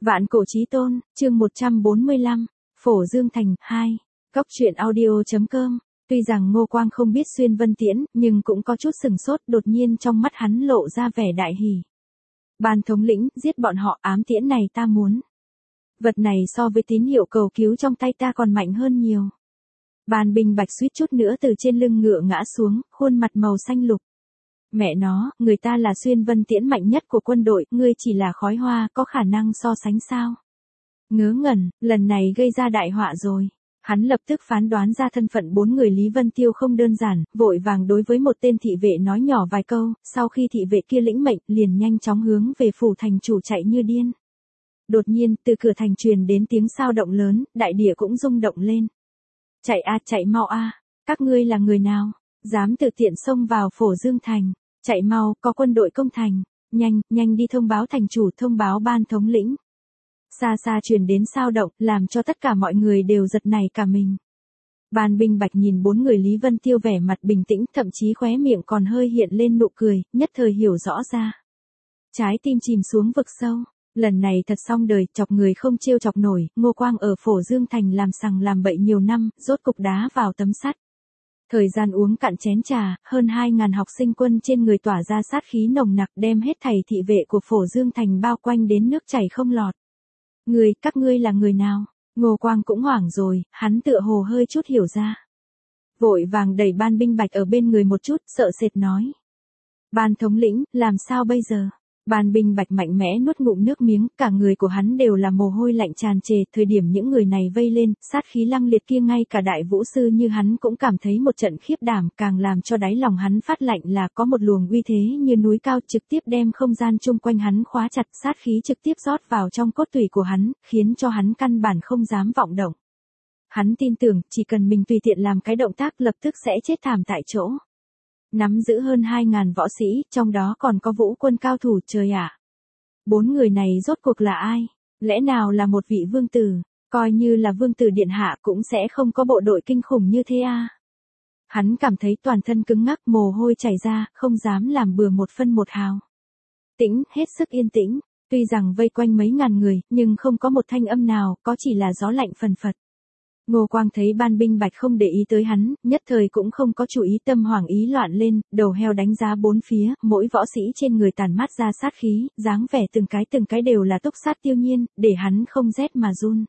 Vạn cổ chí tôn, chương 145, Phổ Dương Thành 2, Cốc truyện audio.com. Tuy rằng Ngô Quang không biết xuyên vân tiễn, nhưng cũng có chút sừng sốt, đột nhiên trong mắt hắn lộ ra vẻ đại hỉ. Ban thống lĩnh, giết bọn họ, ám tiễn này ta muốn. Vật này so với tín hiệu cầu cứu trong tay ta còn mạnh hơn nhiều. Ban binh bạch suýt chút nữa từ trên lưng ngựa ngã xuống, khuôn mặt màu xanh lục. Mẹ nó, người ta là xuyên vân tiễn mạnh nhất của quân đội, ngươi chỉ là khói hoa, có khả năng so sánh sao? Ngớ ngẩn, lần này gây ra đại họa rồi. Hắn lập tức phán đoán ra thân phận 4 người Lý Vân Tiêu không đơn giản, vội vàng đối với một tên thị vệ nói nhỏ vài câu, sau khi thị vệ kia lĩnh mệnh, liền nhanh chóng hướng về phủ thành chủ chạy như điên. Đột nhiên, từ cửa thành truyền đến tiếng sao động lớn, đại địa cũng rung động lên. Chạy a, chạy mau a, các ngươi là người nào? Dám tự tiện xông vào Phổ Dương Thành, chạy mau, có quân đội công thành, nhanh, nhanh đi thông báo thành chủ, thông báo ban thống lĩnh. Xa xa truyền đến sao động, làm cho tất cả mọi người đều giật nảy cả mình. Ban binh bạch nhìn 4 người Lý Vân Tiêu vẻ mặt bình tĩnh, thậm chí khóe miệng còn hơi hiện lên nụ cười, nhất thời hiểu rõ ra. Trái tim chìm xuống vực sâu, lần này thật xong đời, chọc người không trêu chọc nổi, Ngô Quang ở Phổ Dương Thành làm sằng làm bậy nhiều năm, rốt cục đá vào tấm sắt. Thời gian uống cạn chén trà, hơn 2.000 học sinh quân trên người tỏa ra sát khí nồng nặc, đem hết thảy thị vệ của Phổ Dương Thành bao quanh đến nước chảy không lọt. Các ngươi là người nào? Ngô Quang cũng hoảng rồi, hắn tựa hồ hơi chút hiểu ra. Vội vàng đẩy ban binh bạch ở bên người một chút, sợ sệt nói. Ban thống lĩnh, làm sao bây giờ? Ban binh bạch mạnh mẽ nuốt ngụm nước miếng, cả người của hắn đều là mồ hôi lạnh tràn trề, thời điểm những người này vây lên, sát khí lăng liệt kia ngay cả đại vũ sư như hắn cũng cảm thấy một trận khiếp đảm, càng làm cho đáy lòng hắn phát lạnh là có một luồng uy thế như núi cao trực tiếp đem không gian chung quanh hắn khóa chặt, sát khí trực tiếp rót vào trong cốt tủy của hắn, khiến cho hắn căn bản không dám vọng động. Hắn tin tưởng, chỉ cần mình tùy tiện làm cái động tác lập tức sẽ chết thảm tại chỗ. Nắm giữ hơn 2.000 võ sĩ, trong đó còn có vũ quân cao thủ, trời ạ. 4 người này rốt cuộc là ai? Lẽ nào là một vị vương tử? Coi như là vương tử điện hạ cũng sẽ không có bộ đội kinh khủng như thế à? Hắn cảm thấy toàn thân cứng ngắc, mồ hôi chảy ra, không dám làm bừa một phân một hào. Tĩnh, hết sức yên tĩnh, tuy rằng vây quanh mấy ngàn người, nhưng không có một thanh âm nào, có chỉ là gió lạnh phần phật. Ngô Quang thấy ban binh bạch không để ý tới hắn, nhất thời cũng không có chú ý, tâm hoảng ý loạn lên, đầu heo đánh giá bốn phía, mỗi võ sĩ trên người tàn mát ra sát khí, dáng vẻ từng cái đều là túc sát tiêu nhiên, để hắn không rét mà run.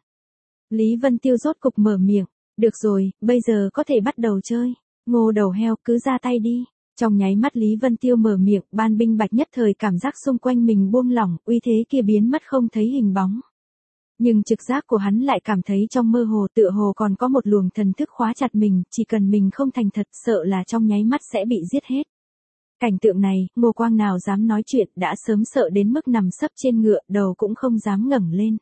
Lý Vân Tiêu rốt cục mở miệng, được rồi, bây giờ có thể bắt đầu chơi. Ngô đầu heo, cứ ra tay đi. Trong nháy mắt Lý Vân Tiêu mở miệng, ban binh bạch nhất thời cảm giác xung quanh mình buông lỏng, uy thế kia biến mất không thấy hình bóng. Nhưng trực giác của hắn lại cảm thấy trong mơ hồ tựa hồ còn có một luồng thần thức khóa chặt mình, chỉ cần mình không thành thật sợ là trong nháy mắt sẽ bị giết hết. Cảnh tượng này, Ngô Quang nào dám nói chuyện, đã sớm sợ đến mức nằm sấp trên ngựa, đầu cũng không dám ngẩng lên.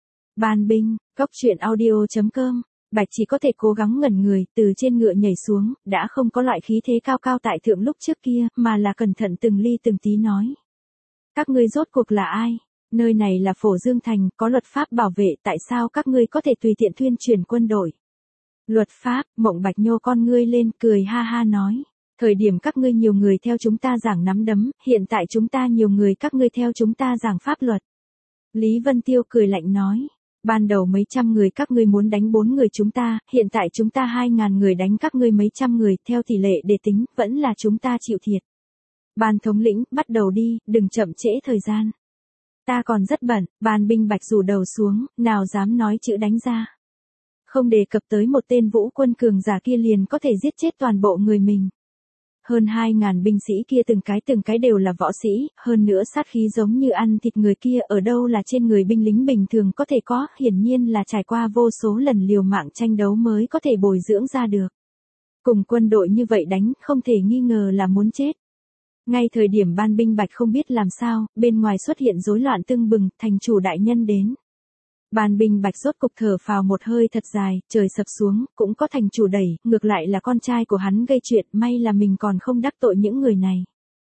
Ban binh, Cốc truyện audio.com, Bạch chỉ có thể cố gắng ngẩn người, từ trên ngựa nhảy xuống, đã không có loại khí thế cao cao tại thượng lúc trước kia, mà là cẩn thận từng ly từng tí nói. Các ngươi rốt cuộc là ai? Nơi này là Phổ Dương Thành, có luật pháp bảo vệ, tại sao các ngươi có thể tùy tiện tuyên truyền quân đội? Luật pháp, Mộng Bạch nhô con ngươi lên, cười ha ha nói. Thời điểm các ngươi nhiều người theo chúng ta giảng nắm đấm, hiện tại chúng ta nhiều người các ngươi theo chúng ta giảng pháp luật. Lý Vân Tiêu cười lạnh nói. Ban đầu mấy trăm người các ngươi muốn đánh 4 người chúng ta, hiện tại chúng ta 2.000 người đánh các ngươi mấy trăm người, theo tỷ lệ để tính, vẫn là chúng ta chịu thiệt. Ban thống lĩnh, bắt đầu đi, đừng chậm trễ thời gian. Ta còn rất bận, ban binh bạch rủ đầu xuống, nào dám nói chữ đánh ra. Không đề cập tới một tên vũ quân cường giả kia liền có thể giết chết toàn bộ người mình. Hơn 2.000 binh sĩ kia từng cái đều là võ sĩ, hơn nữa sát khí giống như ăn thịt người kia ở đâu là trên người binh lính bình thường có thể có, hiển nhiên là trải qua vô số lần liều mạng tranh đấu mới có thể bồi dưỡng ra được. Cùng quân đội như vậy đánh, không thể nghi ngờ là muốn chết. Ngay thời điểm ban binh bạch không biết làm sao, bên ngoài xuất hiện rối loạn tưng bừng, thành chủ đại nhân đến. Ban binh bạch rốt cục thở phào một hơi thật dài, trời sập xuống, cũng có thành chủ đẩy, ngược lại là con trai của hắn gây chuyện, may là mình còn không đắc tội những người này.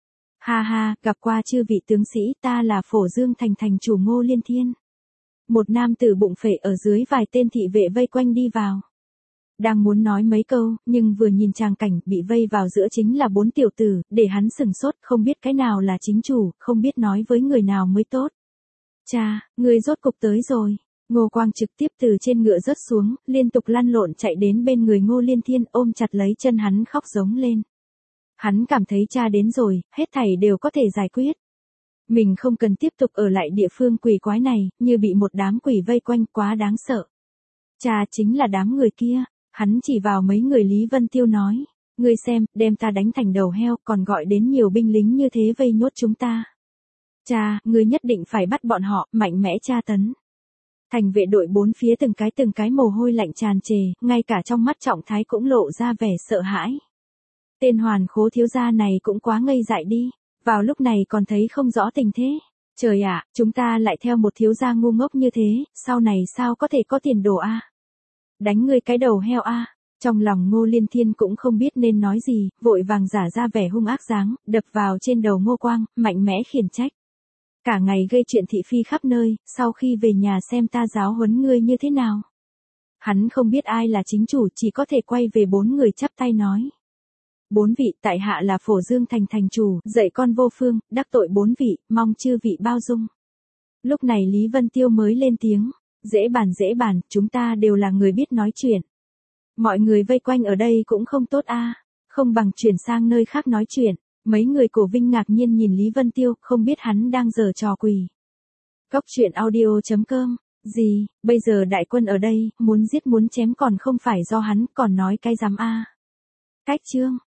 Ha ha, gặp qua chư vị tướng sĩ, ta là Phổ Dương Thành thành chủ Ngô Liên Thiên. Một nam tử bụng phệ ở dưới vài tên thị vệ vây quanh đi vào. Đang muốn nói mấy câu, nhưng vừa nhìn tràng cảnh bị vây vào giữa chính là 4 tiểu tử, để hắn sừng sốt, không biết cái nào là chính chủ, không biết nói với người nào mới tốt. Cha, ngươi rốt cục tới rồi. Ngô Quang trực tiếp từ trên ngựa rớt xuống, liên tục lăn lộn chạy đến bên người Ngô Liên Thiên ôm chặt lấy chân hắn khóc giống lên. Hắn cảm thấy cha đến rồi, hết thảy đều có thể giải quyết. Mình không cần tiếp tục ở lại địa phương quỷ quái này, như bị một đám quỷ vây quanh quá đáng sợ. Cha chính là đám người kia, hắn chỉ vào mấy người Lý Vân Tiêu nói. Ngươi xem, đem ta đánh thành đầu heo, còn gọi đến nhiều binh lính như thế vây nhốt chúng ta. Cha, ngươi nhất định phải bắt bọn họ, mạnh mẽ tra tấn. Thành vệ đội bốn phía từng cái mồ hôi lạnh tràn trề, ngay cả trong mắt Trọng Thái cũng lộ ra vẻ sợ hãi. Tên hoàn khố thiếu gia này cũng quá ngây dại đi, vào lúc này còn thấy không rõ tình thế. Trời ạ, chúng ta lại theo một thiếu gia ngu ngốc như thế, sau này sao có thể có tiền đồ a? Đánh ngươi cái đầu heo a. Trong lòng Ngô Liên Thiên cũng không biết nên nói gì, vội vàng giả ra vẻ hung ác dáng, đập vào trên đầu Ngô Quang, mạnh mẽ khiển trách. Cả ngày gây chuyện thị phi khắp nơi, sau khi về nhà xem ta giáo huấn ngươi như thế nào. Hắn không biết ai là chính chủ, chỉ có thể quay về bốn người chắp tay nói. Bốn vị, tại hạ là Phổ Dương Thành thành chủ, dạy con vô phương, đắc tội bốn vị, mong chư vị bao dung. Lúc này Lý Vân Tiêu mới lên tiếng, dễ bàn, chúng ta đều là người biết nói chuyện. Mọi người vây quanh ở đây cũng không tốt a, không bằng chuyển sang nơi khác nói chuyện. Mấy người Cổ Vinh ngạc nhiên nhìn Lý Vân Tiêu, không biết hắn đang giở trò quỷ. Góc truyện audio.com, gì, bây giờ đại quân ở đây, muốn giết muốn chém còn không phải do hắn, còn nói cái dám a. Cách chương.